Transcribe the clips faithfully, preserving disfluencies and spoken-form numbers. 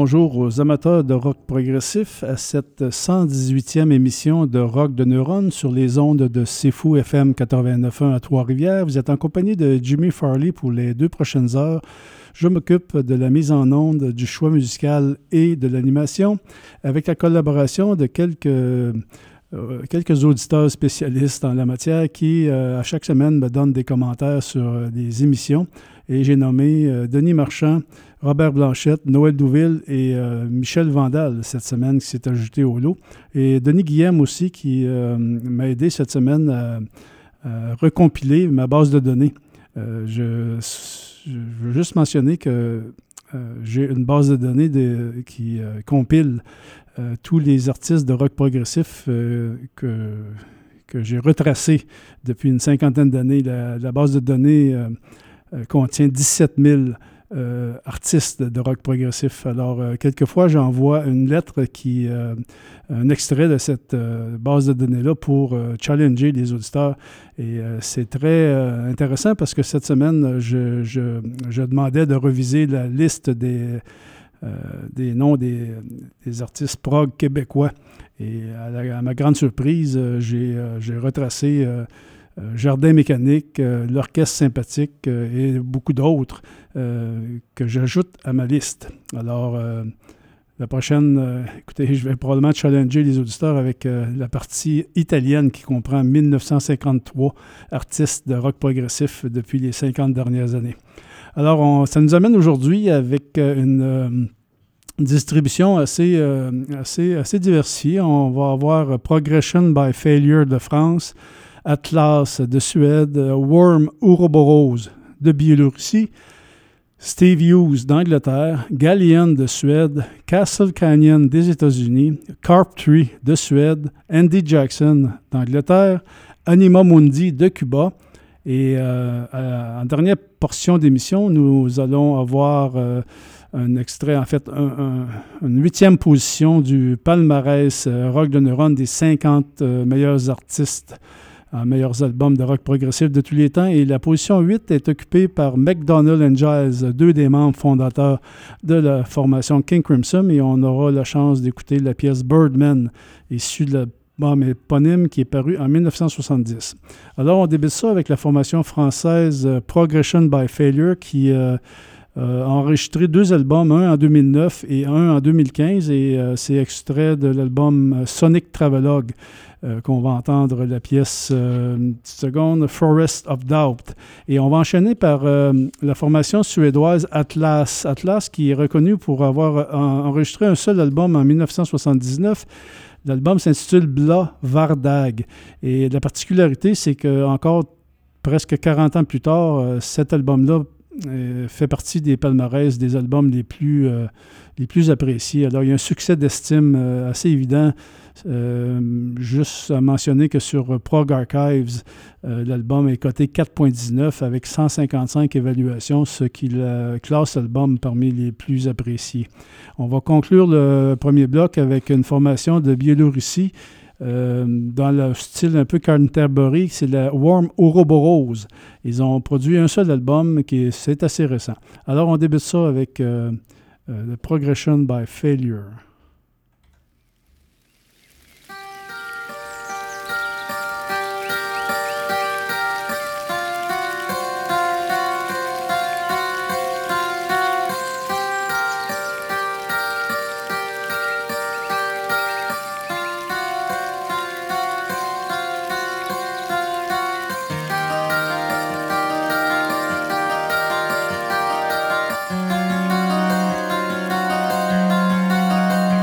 bonjour aux amateurs de rock progressif à cette cent dix-huitième émission de Rock de Neurones sur les ondes de C'est Fou F M quatre-vingt-neuf point un à Trois-Rivières. Vous êtes en compagnie de Jimmy Farley pour les deux prochaines heures. Je m'occupe de la mise en onde, du choix musical et de l'animation avec la collaboration de quelques, euh, quelques auditeurs spécialistes en la matière qui, euh, à chaque semaine, me donnent des commentaires sur euh, des émissions. Et j'ai nommé euh, Denis Marchand, Robert Blanchette, Noël Douville et euh, Michel Vandal cette semaine qui s'est ajouté au lot. Et Denis Guillaume aussi qui euh, m'a aidé cette semaine à, à recompiler ma base de données. Euh, je, je veux juste mentionner que euh, j'ai une base de données de, qui euh, compile euh, tous les artistes de rock progressif euh, que, que j'ai retracés depuis une cinquantaine d'années. La, la base de données euh, euh, contient dix-sept mille Euh, artistes de rock progressif. Alors, euh, quelquefois, j'envoie une lettre qui, euh, un extrait de cette euh, base de données-là pour euh, challenger les auditeurs. Et euh, c'est très euh, intéressant parce que cette semaine, je, je, je demandais de reviser la liste des, euh, des noms des, des artistes prog québécois. Et à, la, à ma grande surprise, euh, j'ai, euh, j'ai retracé euh, Euh, Jardin mécanique, euh, l'Orchestre sympathique euh, et beaucoup d'autres euh, que j'ajoute à ma liste. Alors, euh, la prochaine, euh, écoutez, je vais probablement challenger les auditeurs avec euh, la partie italienne qui comprend mille neuf cent cinquante-trois artistes de rock progressif depuis les cinquante dernières années. Alors, on, ça nous amène aujourd'hui avec euh, une... Euh, distribution assez, euh, assez, assez diversifiée. On va avoir Progression by Failure de France, Atlas de Suède, Worm Ouroboros de Biélorussie, Steve Hughes d'Angleterre, Galleon de Suède, Castle Canyon des États-Unis, Carp Tree de Suède, Andy Jackson d'Angleterre, Anima Mundi de Cuba. Et euh, à, en dernière portion d'émission, nous allons avoir euh, un extrait, en fait, un, un, une huitième position du palmarès euh, Rock de Neurones des cinquante euh, meilleurs artistes en meilleurs albums de rock progressif de tous les temps. Et la position huit est occupée par McDonald and Giles, deux des membres fondateurs de la formation King Crimson. Et on aura la chance d'écouter la pièce Birdman, issue de l'album éponyme qui est paru en mille neuf cent soixante-dix. Alors, on débute ça avec la formation française euh, Progression by Failure qui euh, euh, a enregistré deux albums, un en deux mille neuf et un en deux mille quinze. Et euh, c'est extrait de l'album Sonic Travelogue. Euh, qu'on va entendre la pièce, euh, une petite seconde, Forest of Doubt. Et on va enchaîner par euh, la formation suédoise Atlas. Atlas qui est reconnue pour avoir en, enregistré un seul album en mille neuf cent soixante-dix-neuf. L'album s'intitule Bla Vardag. Et la particularité, c'est qu'encore presque quarante ans plus tard, euh, cet album-là euh, fait partie des palmarès des albums les plus, euh, les plus appréciés. Alors, il y a un succès d'estime euh, assez évident. Euh, juste à mentionner que sur Prog Archives, euh, l'album est coté quatre virgule dix-neuf avec cent cinquante-cinq évaluations, ce qui le classe l'album parmi les plus appréciés. On va conclure le premier bloc avec une formation de Biélorussie euh, dans le style un peu Canterbury, c'est la Worm Ouroboros. Ils ont produit un seul album qui est, c'est assez récent. Alors on débute ça avec euh, euh, The Progression by Failure. Thank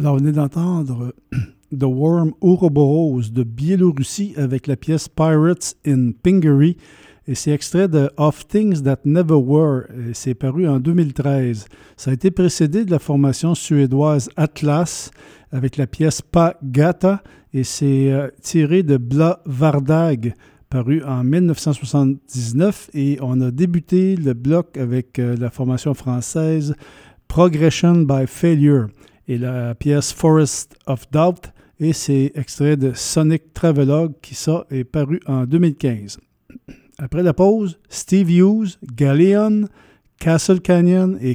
Alors, on venait d'entendre The Worm Ouroboros de Biélorussie avec la pièce Pirates in Pingaree. Et c'est extrait de Of Things That Never Were. Et c'est paru en deux mille treize. Ça a été précédé de la formation suédoise Atlas avec la pièce Pa Gata. Et c'est euh, tiré de Bla Vardag, paru en dix-neuf cent soixante-dix-neuf. Et on a débuté le bloc avec euh, la formation française Progression by Failure et la pièce Forest of Doubt. Et c'est extrait de Sonic Travelogue qui ça est paru en deux mille quinze. Après la pause, Steve Hughes, Galleon, Castle Canyon et...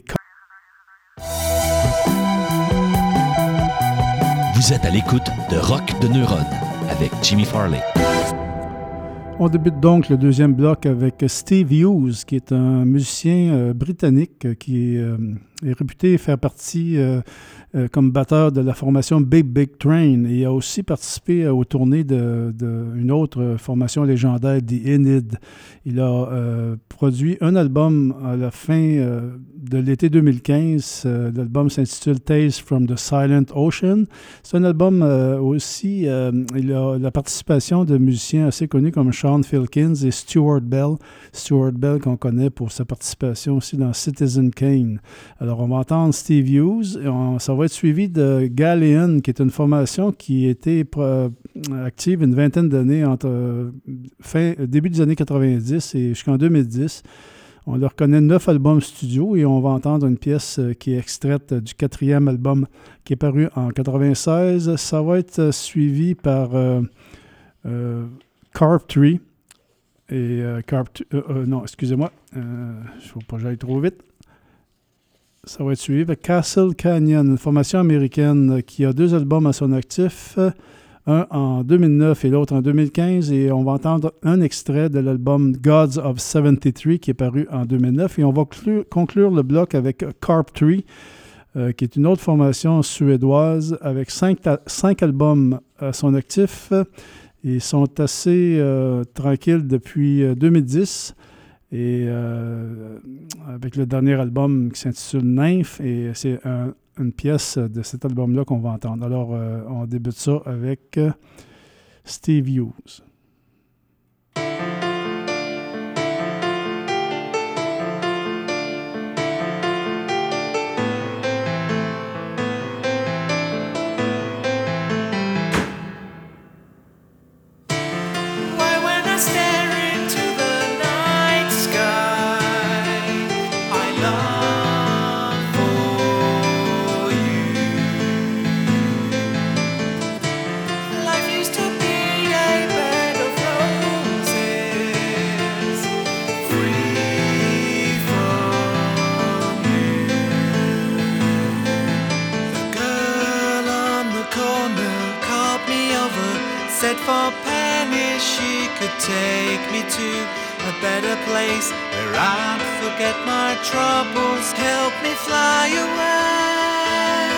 Vous êtes à l'écoute de Rock de Neuron avec Jimmy Farley. On débute donc le deuxième bloc avec Steve Hughes, qui est un musicien euh, britannique euh, qui est, euh, est réputé faire partie euh, euh, comme batteur de la formation Big Big Train. Et il a aussi participé euh, aux tournées d'une de, de autre formation légendaire, The Enid. Il a euh, produit un album à la fin euh, de l'été deux mille quinze. Euh, l'album s'intitule Tales from the Silent Ocean. C'est un album euh, aussi, euh, il a la participation de musiciens assez connus comme Sean Filkins et Stuart Bell. Stuart Bell qu'on connaît pour sa participation aussi dans Citizen Kane. Alors on va entendre Steve Hughes et on, ça va être suivi de Galleon, qui est une formation qui était euh, active une vingtaine d'années entre euh, fin, début des années quatre-vingt-dix et jusqu'en deux mille dix. On leur connaît neuf albums studio et on va entendre une pièce qui est extraite du quatrième album qui est paru en quatre-vingt-seize. Ça va être suivi par euh, euh, Carp Tree. Et euh, Carp euh, euh, non, excusez-moi, il euh, ne faut pas que j'aille trop vite. Ça va être suivi par Castle Canyon, une formation américaine qui a deux albums à son actif. Un en deux mille neuf et l'autre en deux mille quinze. Et on va entendre un extrait de l'album Gods of soixante-treize qui est paru en deux mille neuf. Et on va conclure, conclure le bloc avec Carp Tree, euh, qui est une autre formation suédoise avec cinq, cinq albums à son actif. Ils sont assez euh, tranquilles depuis euh, deux mille dix. Et euh, avec le dernier album qui s'intitule Nymph. Et c'est un une pièce de cet album-là qu'on va entendre. Alors, euh, on débute ça avec euh, Steve Hughes. For pennies she could take me to a better place where I'd forget my troubles, help me fly away,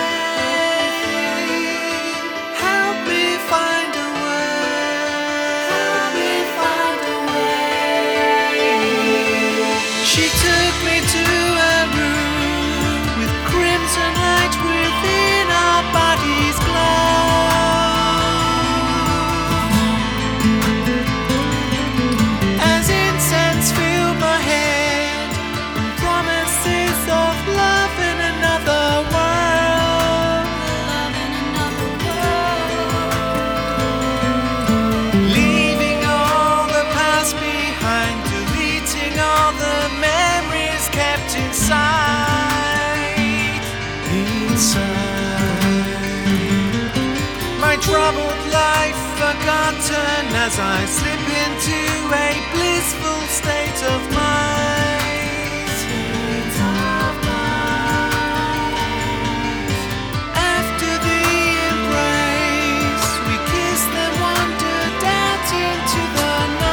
help me find a way, help me find a way. She took me to a room with crimson light within our bodies glow. Troubled life forgotten as I slip into a blissful state of mind. State of mind. After the embrace, we kissed and wandered out into the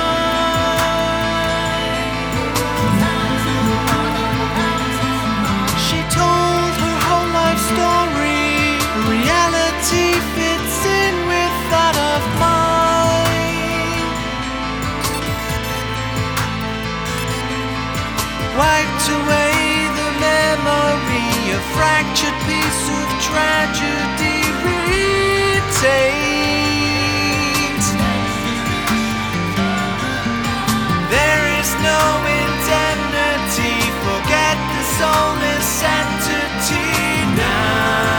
night. She told her whole life story. Reality fits in with that of mine. Wiped away the memory a fractured piece of tragedy retained. There is no indemnity, forget the soulless entity now.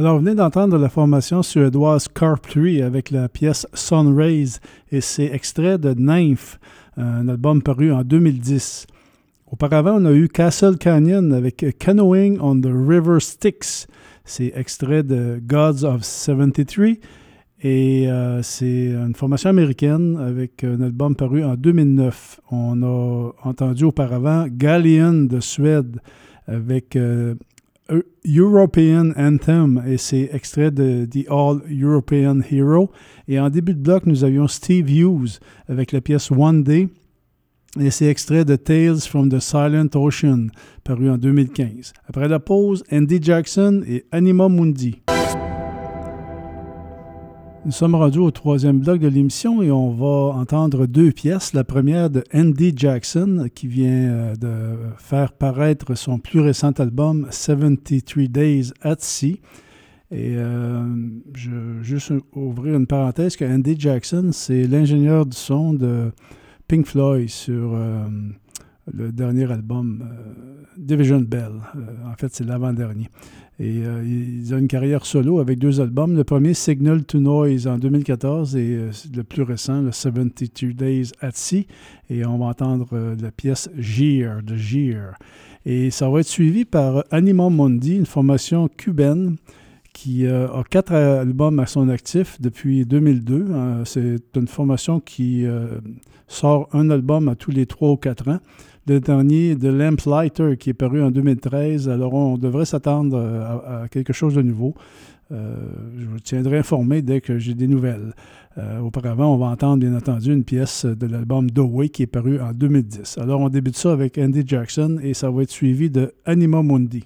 Alors, vous venez d'entendre la formation suédoise Carptree avec la pièce Sun Rays et c'est extrait de Nymph, un album paru en deux mille dix. Auparavant, on a eu Castle Canyon avec Canoeing on the River Styx. C'est extrait de Gods of soixante-treize et euh, c'est une formation américaine avec un album paru en deux mille neuf. On a entendu auparavant Galleon de Suède avec euh, European Anthem et c'est extrait de The All European Hero. Et en début de bloc, nous avions Steve Hughes avec la pièce One Day et c'est extrait de Tales from the Silent Ocean, paru en deux mille quinze. Après la pause, Andy Jackson et Anima Mundi. Nous sommes rendus au troisième bloc de l'émission et on va entendre deux pièces. La première de Andy Jackson qui vient de faire paraître son plus récent album soixante-treize Days at Sea. Et euh, je vais juste ouvrir une parenthèse que Andy Jackson, c'est l'ingénieur du son de Pink Floyd sur euh, le dernier album euh, Division Bell. Euh, en fait, c'est l'avant-dernier. Et euh, il a une carrière solo avec deux albums. Le premier, Signal to Noise, en deux mille quatorze, et euh, le plus récent, le soixante-treize Days at Sea. Et on va entendre euh, la pièce Gear, de Gear. Et ça va être suivi par Anima Mundi, une formation cubaine qui euh, a quatre albums à son actif depuis deux mille deux. Euh, c'est une formation qui euh, sort un album à tous les trois ou quatre ans. Le dernier, The Lamplighter, qui est paru en deux mille treize. Alors, on devrait s'attendre à, à quelque chose de nouveau. Euh, je vous tiendrai informé dès que j'ai des nouvelles. Euh, auparavant, on va entendre, bien entendu, une pièce de l'album The Way qui est paru en deux mille dix. Alors, on débute ça avec Andy Jackson et ça va être suivi de Anima Mundi.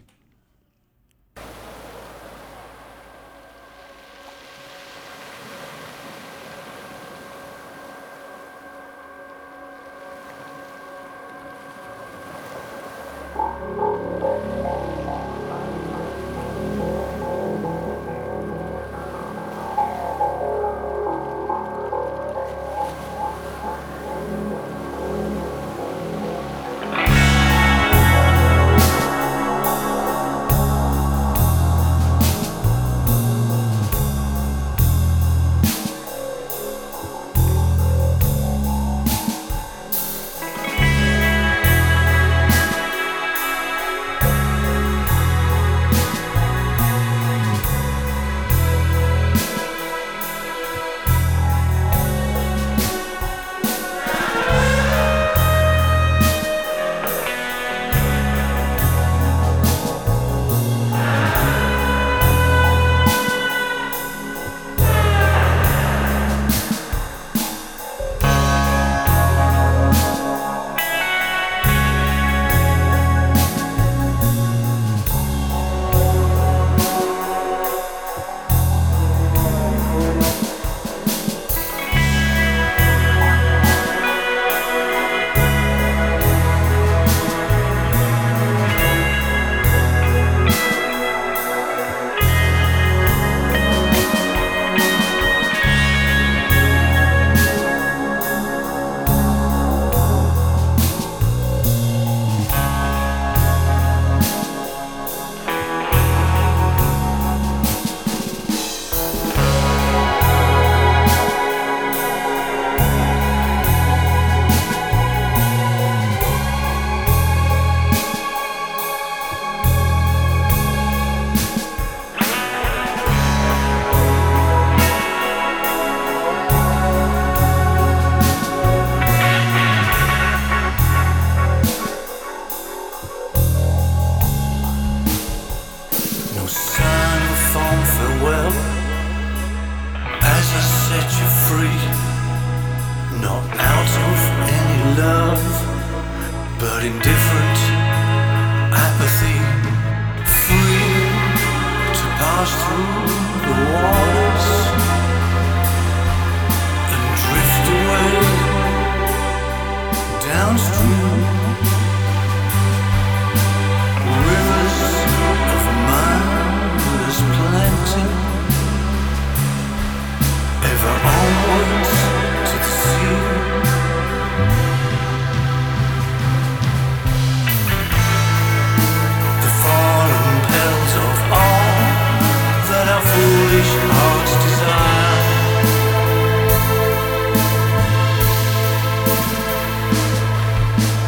That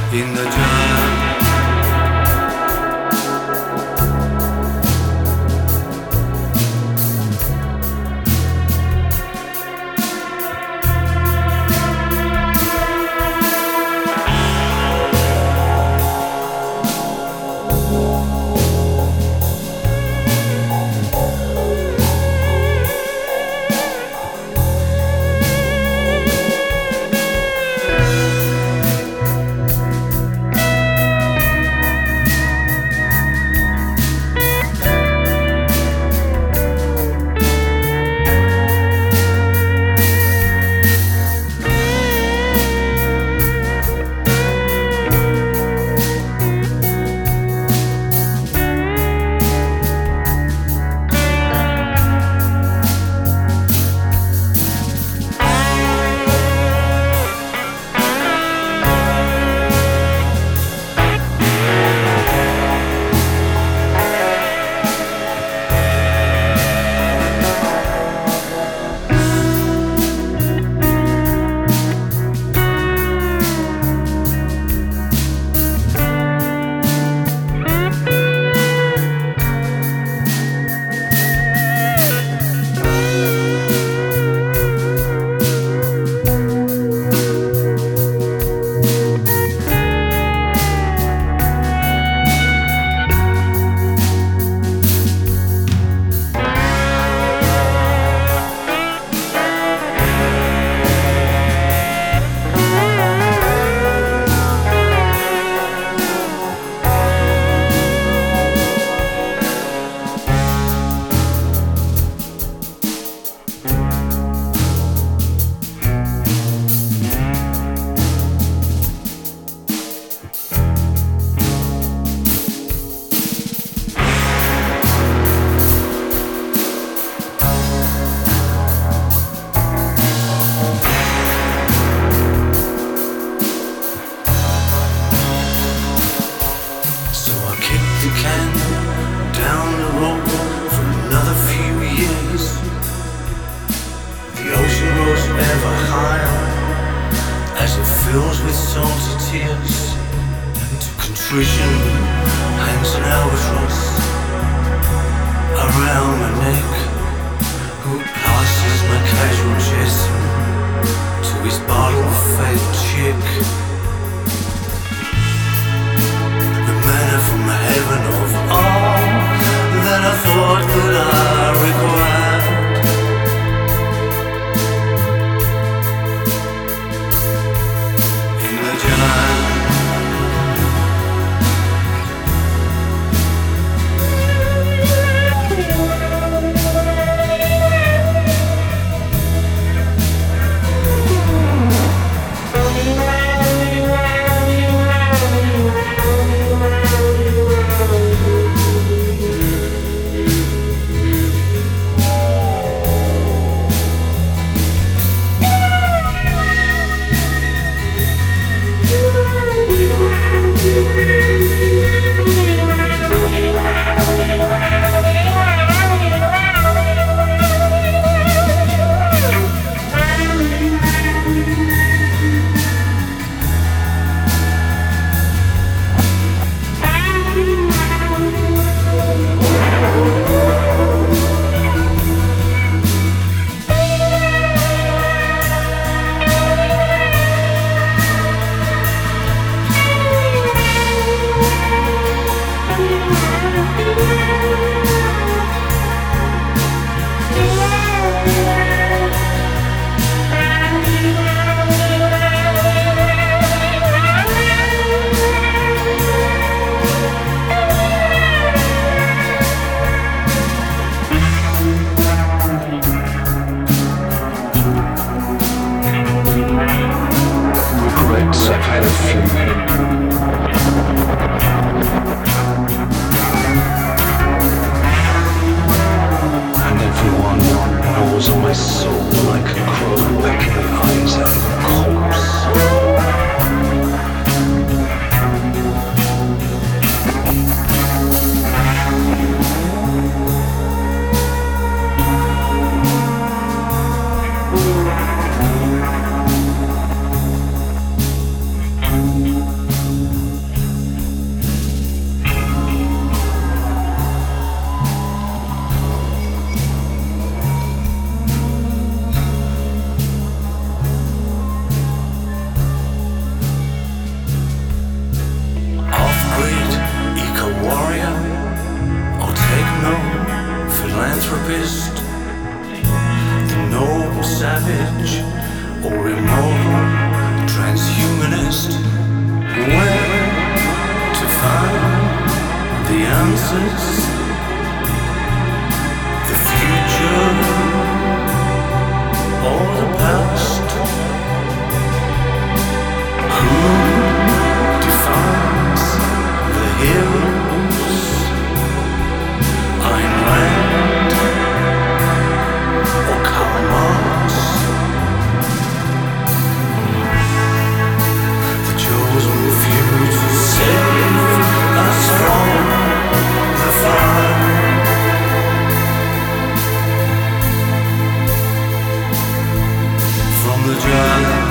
in the jam. Thank you. anarchist, the noble savage, or immortal transhumanist. Where to find the answers? The future or the past? Who defines the heroes? Ayn Rand or Karl Marx? The chosen few to save us from the fire. From the giant.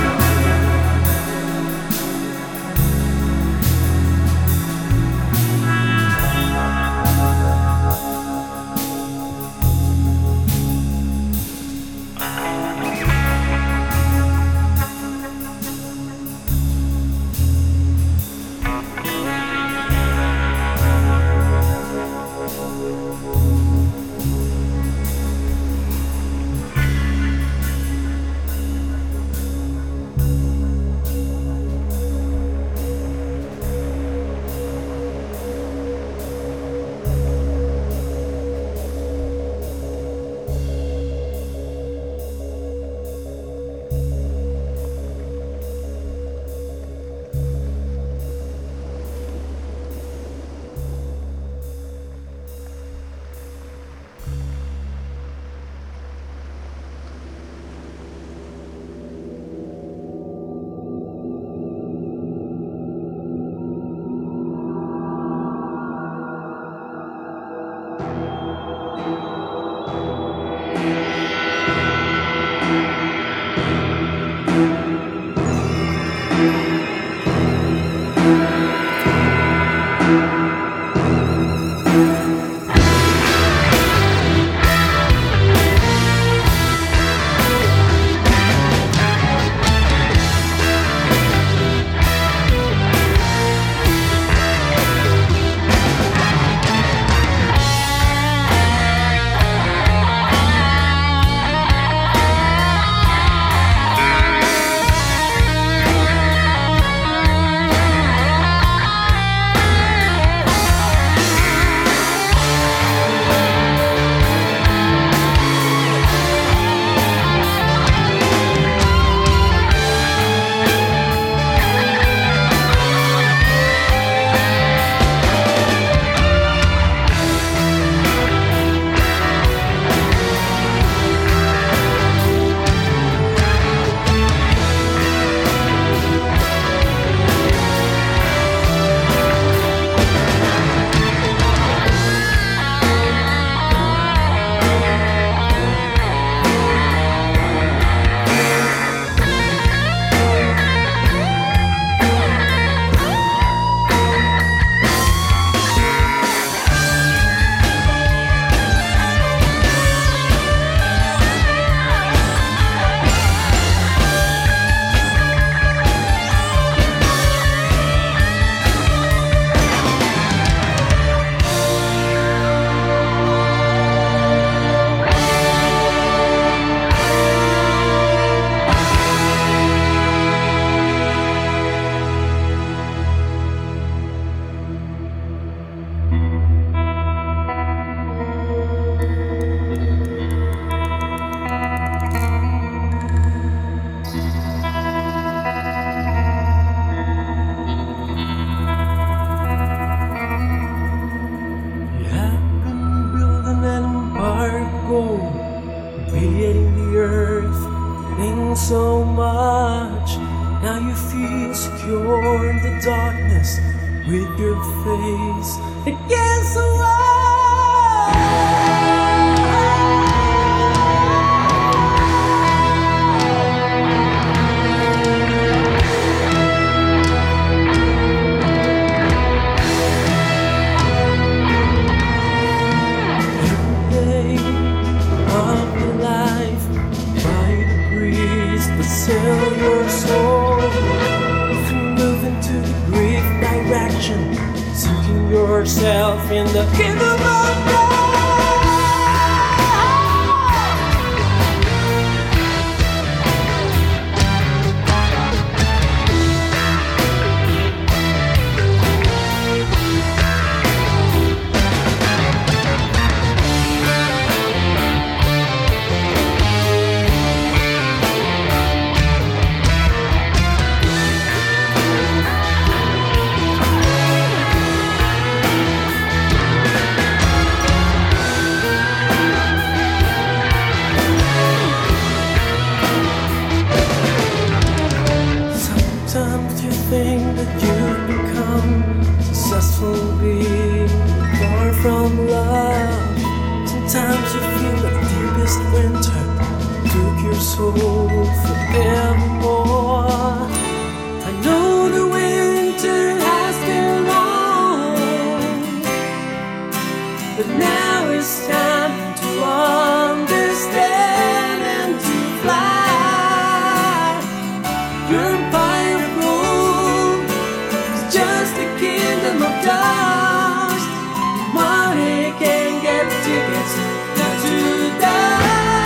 So much, now you feel secure in the darkness with your face against the wall. Every day of your life, by degrees, but sell your soul. If you move into the grief direction, seeking yourself in the kingdom of God. from love. Sometimes you feel the deepest winter took your soul forevermore. I know the winter has been long, but now it's time to understand and to fly. Your empire of gold is just a kingdom of dust. Money can get tickets not to die.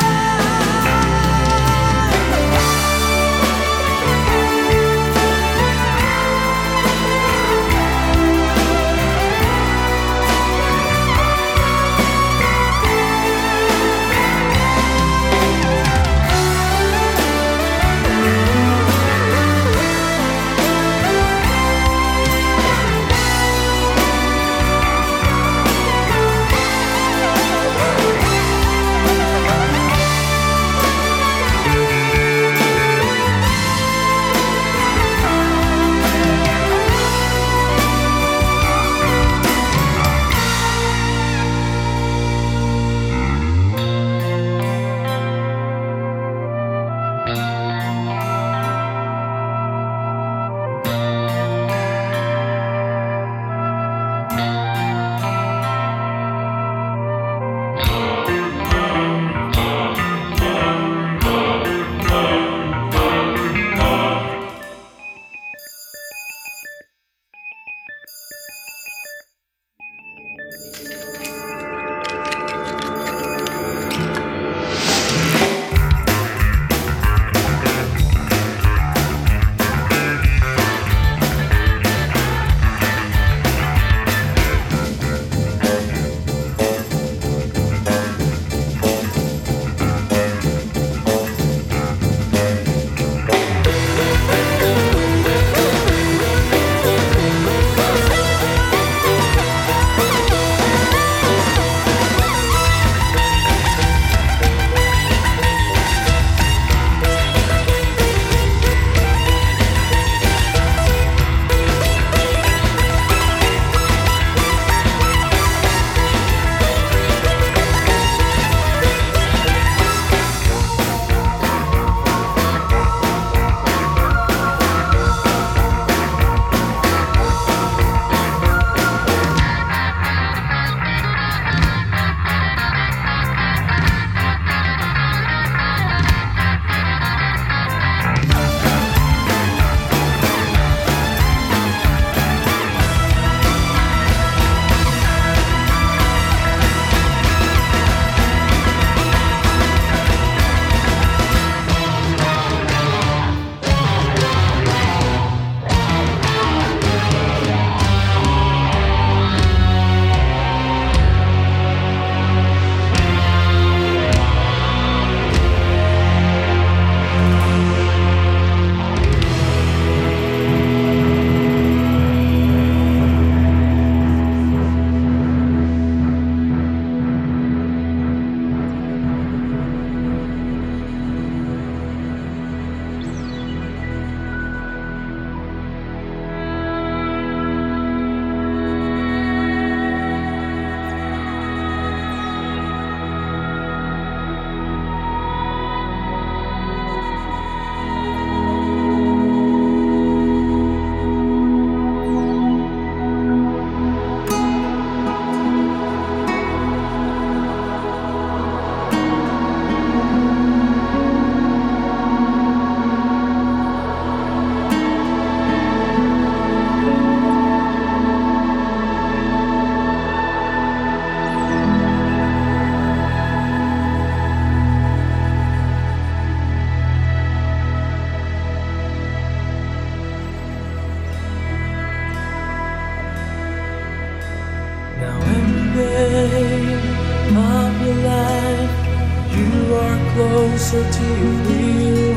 closer to your real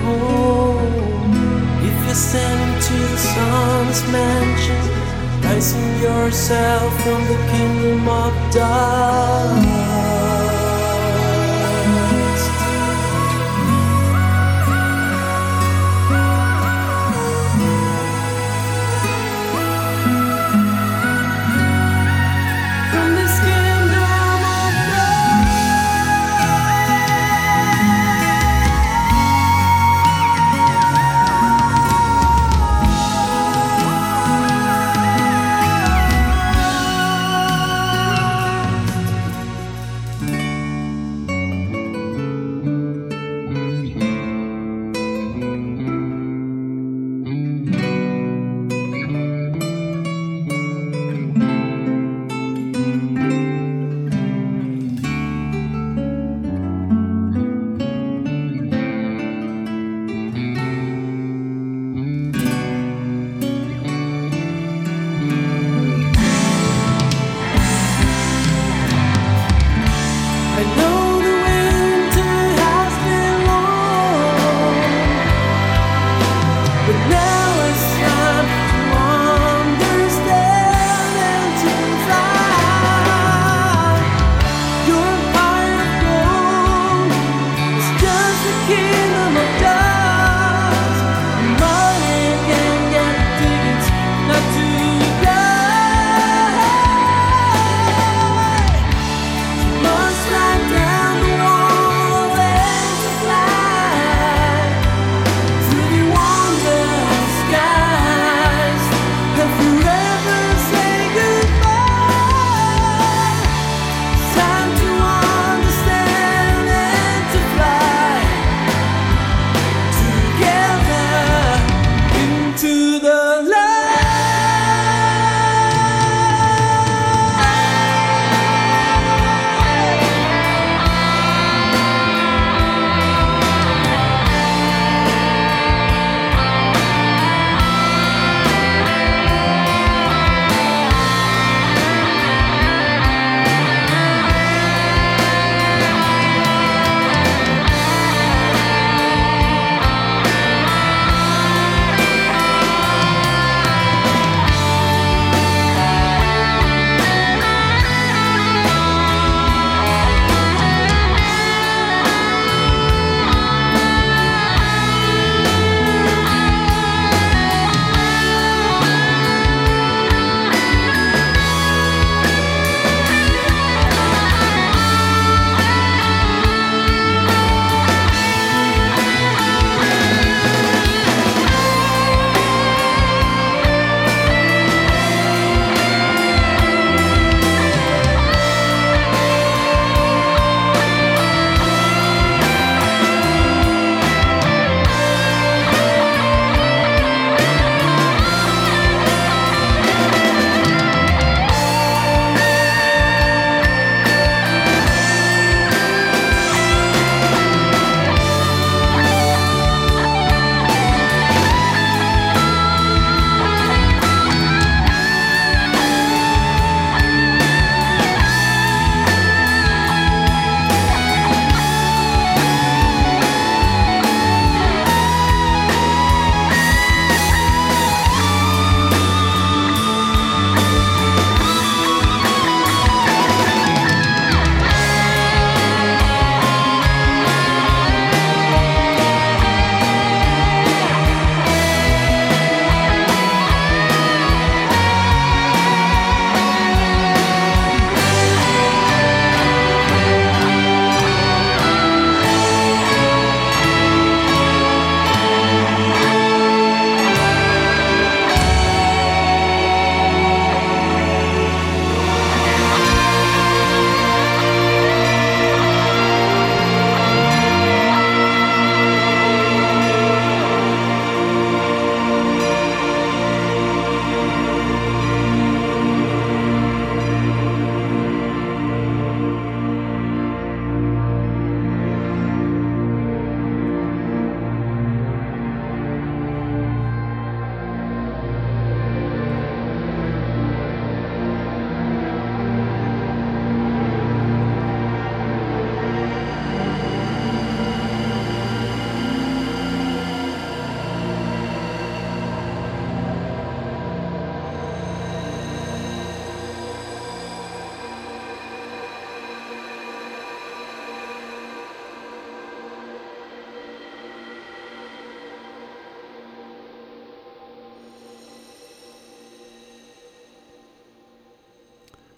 home. If you stand into the sun's mansion, rising yourself from the kingdom of dust. From the skin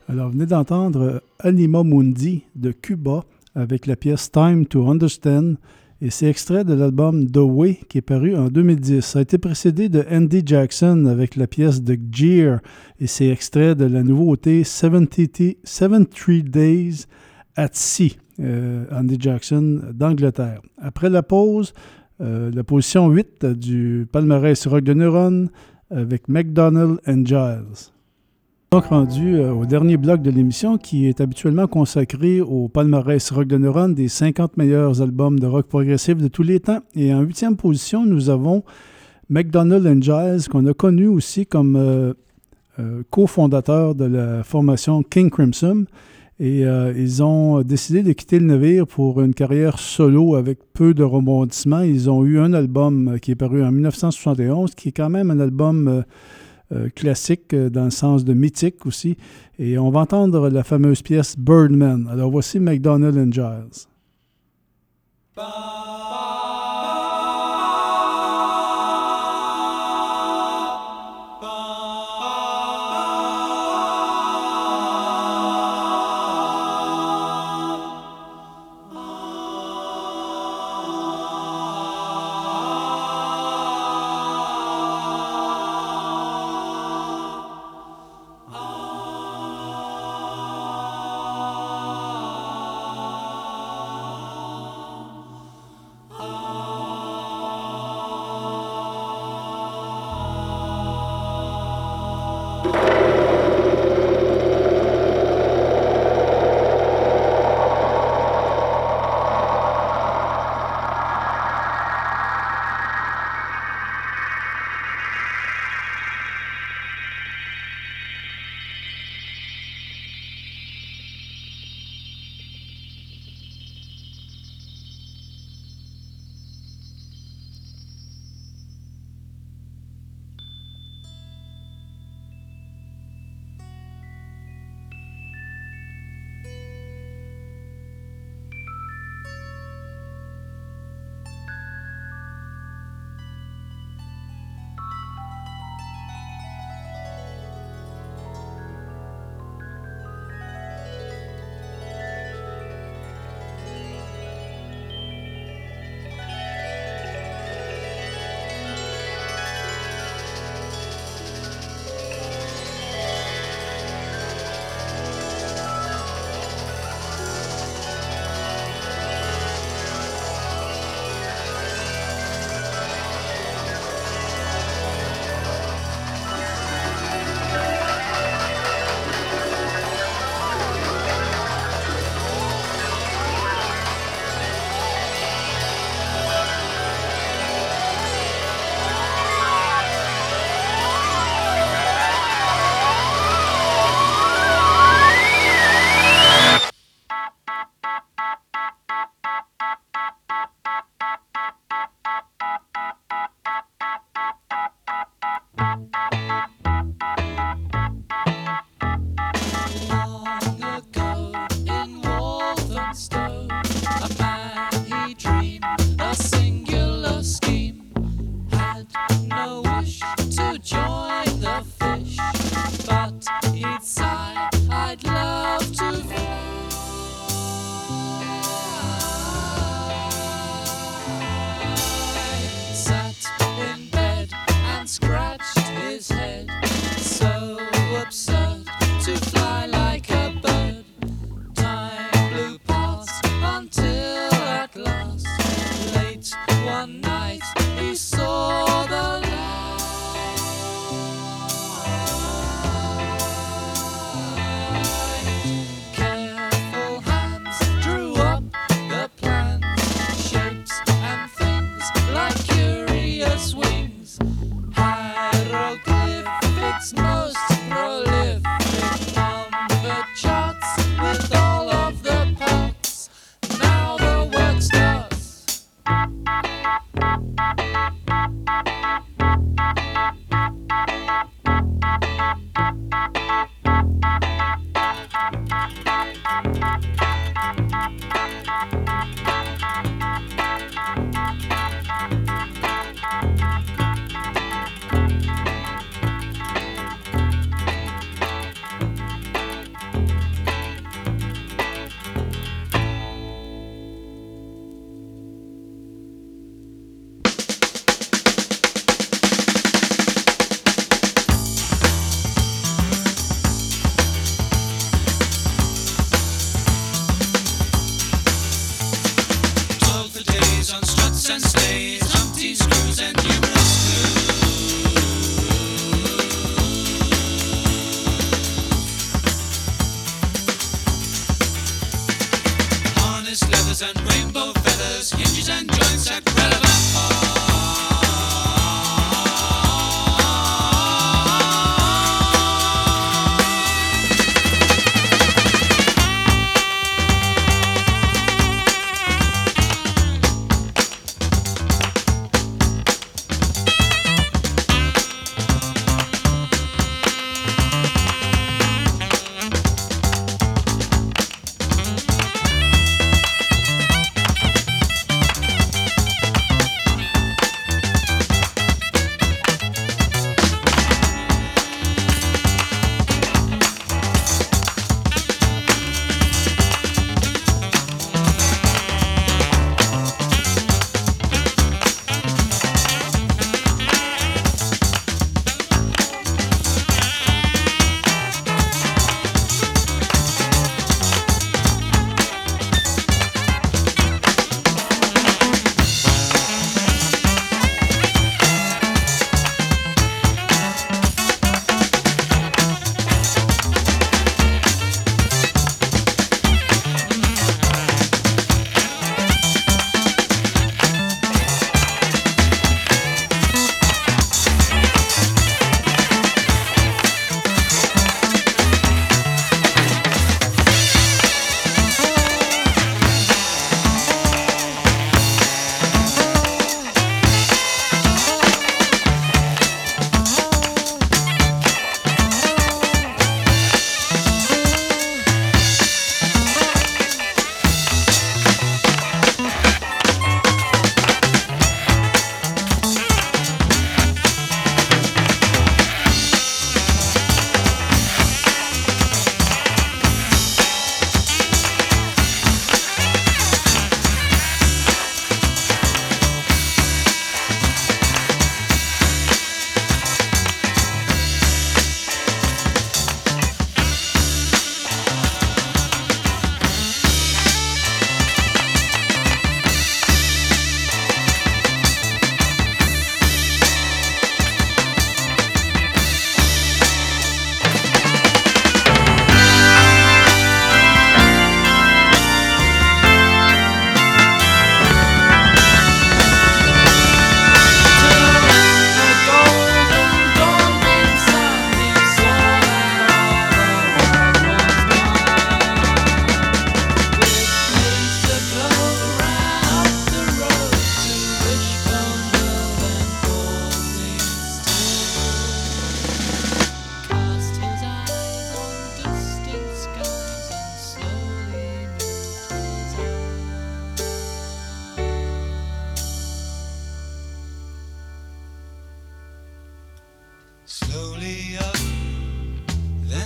Alors, vous venez d'entendre Anima Mundi de Cuba avec la pièce Time to Understand et c'est extrait de l'album The Way qui est paru en deux mille dix. Ça a été précédé de Andy Jackson avec la pièce The Jeer et c'est extrait de la nouveauté seventy-three Days at Sea, euh, Andy Jackson d'Angleterre. Après la pause, euh, la position huit du palmarès Rock de Neuron avec McDonald and Giles. Donc rendu euh, au dernier bloc de l'émission qui est habituellement consacré au palmarès Rock de Neuron des cinquante meilleurs albums de rock progressif de tous les temps. Et en huitième position, nous avons McDonald and Giles, qu'on a connu aussi comme euh, euh, cofondateur de la formation King Crimson. Et euh, ils ont décidé de quitter le navire pour une carrière solo avec peu de rebondissements. Ils ont eu un album qui est paru en dix-neuf cent soixante et onze, qui est quand même un album euh, euh, classique euh, dans le sens de mythique aussi. Et on va entendre la fameuse pièce Birdman. Alors voici McDonald and Giles.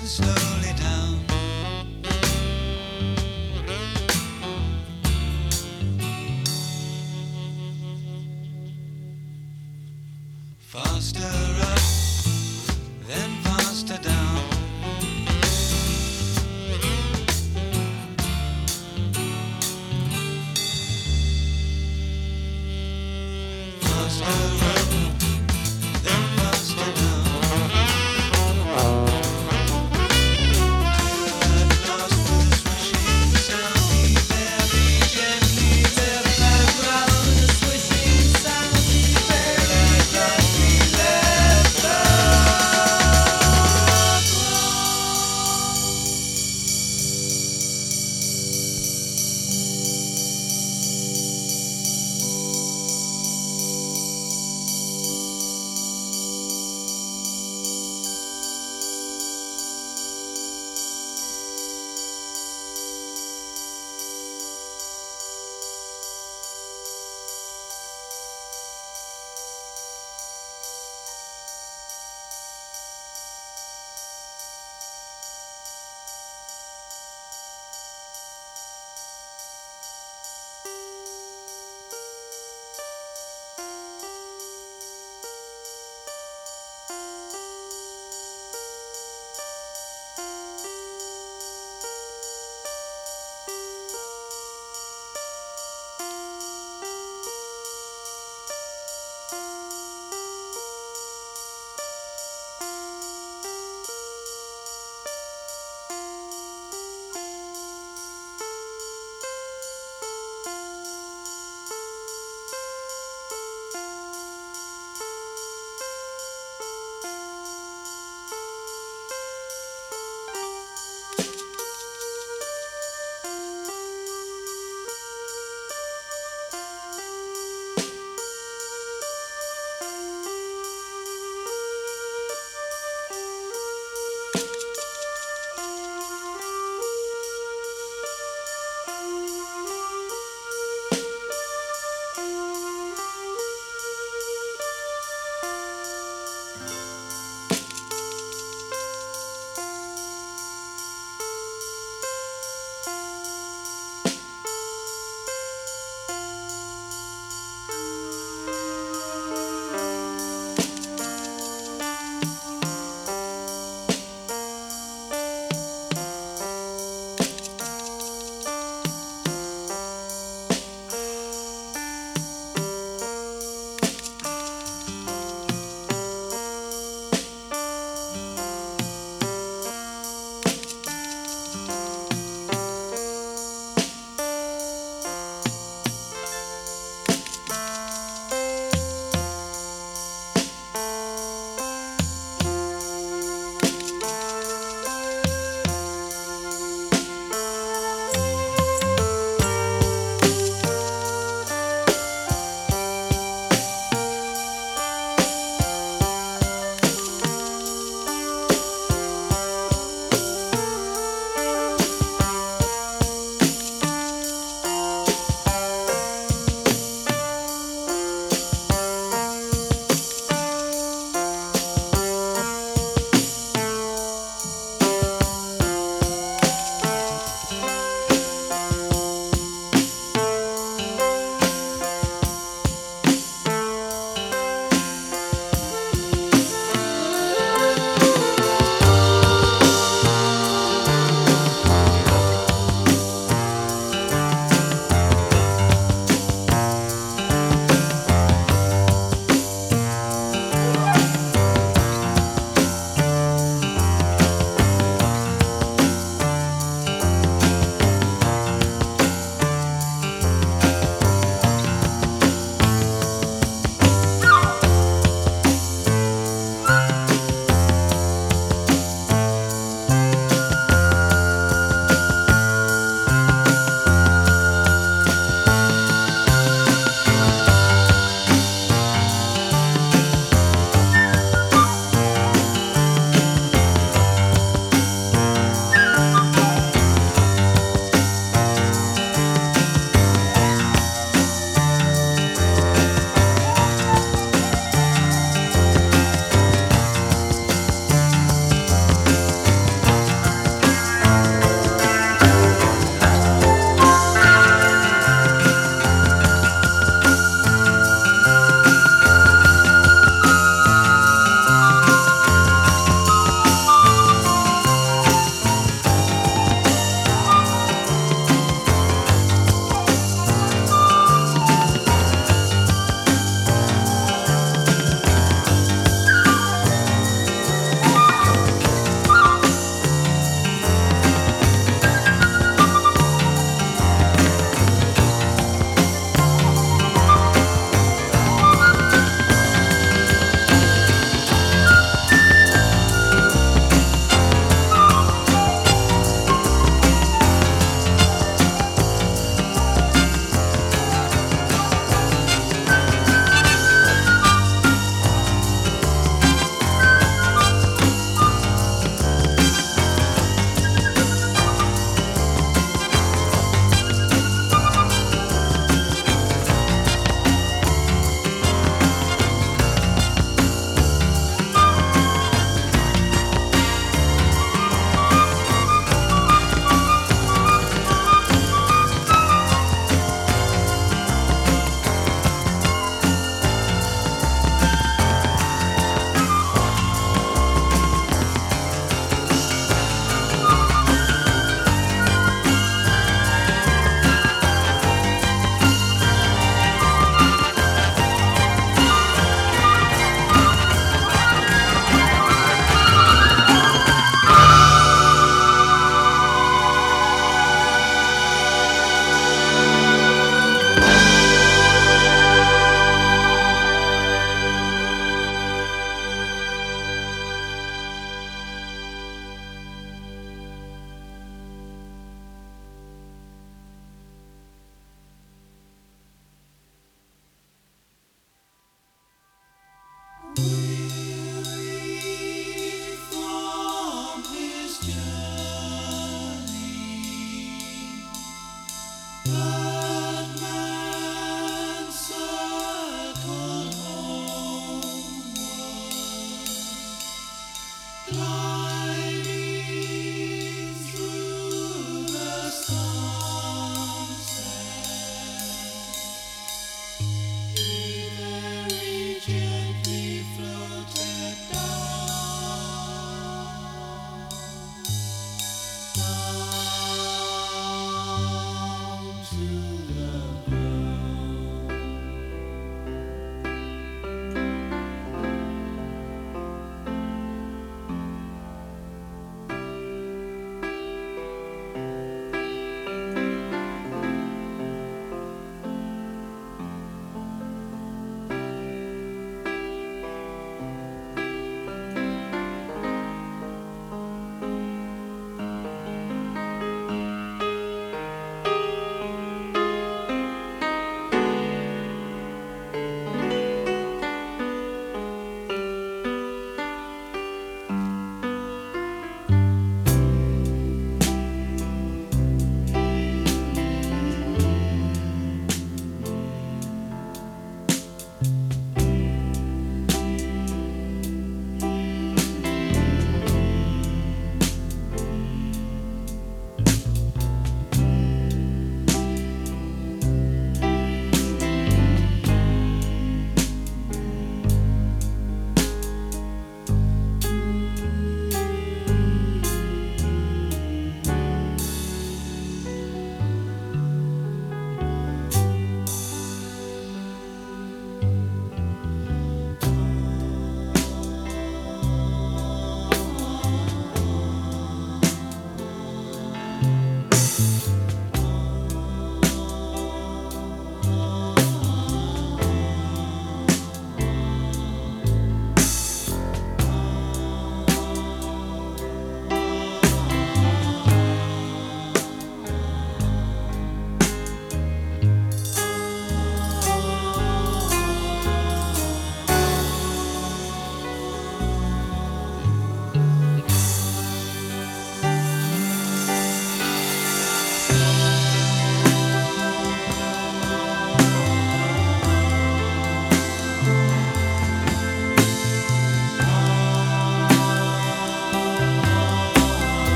then slowly down. Faster up, then faster down. Faster up, then faster down.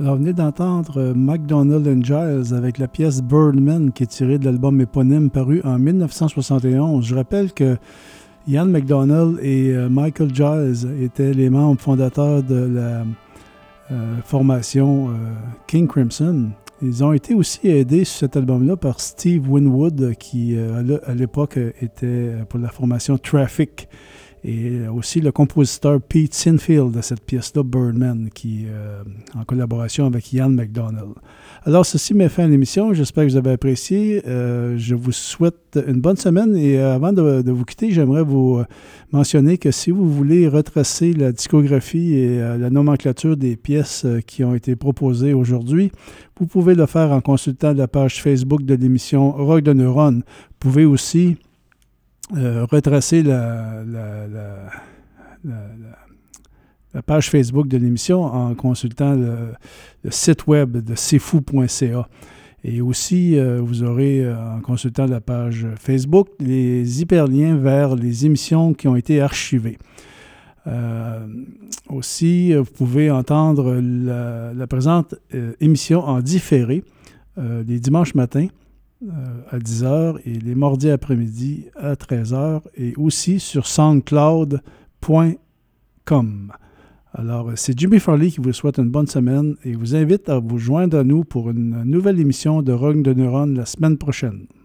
Alors, vous venez d'entendre McDonald and Giles avec la pièce Birdman qui est tirée de l'album éponyme paru en dix-neuf cent soixante et onze. Je rappelle que Ian McDonald et euh, Michael Giles étaient les membres fondateurs de la euh, formation euh, King Crimson. Ils ont été aussi aidés sur cet album-là par Steve Winwood qui, euh, à l'époque, était pour la formation Traffic. Et aussi le compositeur Pete Sinfield de cette pièce-là, Birdman, qui euh, en collaboration avec Ian McDonald. Alors, ceci met fin à l'émission. J'espère que vous avez apprécié. Euh, je vous souhaite une bonne semaine. Et euh, avant de, de vous quitter, j'aimerais vous mentionner que si vous voulez retracer la discographie et euh, la nomenclature des pièces euh, qui ont été proposées aujourd'hui, vous pouvez le faire en consultant la page Facebook de l'émission Rock de Neuron. Vous pouvez aussi Euh, retracer la, la, la, la, la, la page Facebook de l'émission en consultant le, le site web de c'est fou point c a. Et aussi, euh, vous aurez, euh, en consultant la page Facebook, les hyperliens vers les émissions qui ont été archivées. Euh, aussi, vous pouvez entendre la, la présente euh, émission en différé euh, les dimanches matins à dix heures et les mardis après-midi à treize heures et aussi sur soundcloud point com. Alors, c'est Jimmy Farley qui vous souhaite une bonne semaine et vous invite à vous joindre à nous pour une nouvelle émission de Rock de Neuron la semaine prochaine.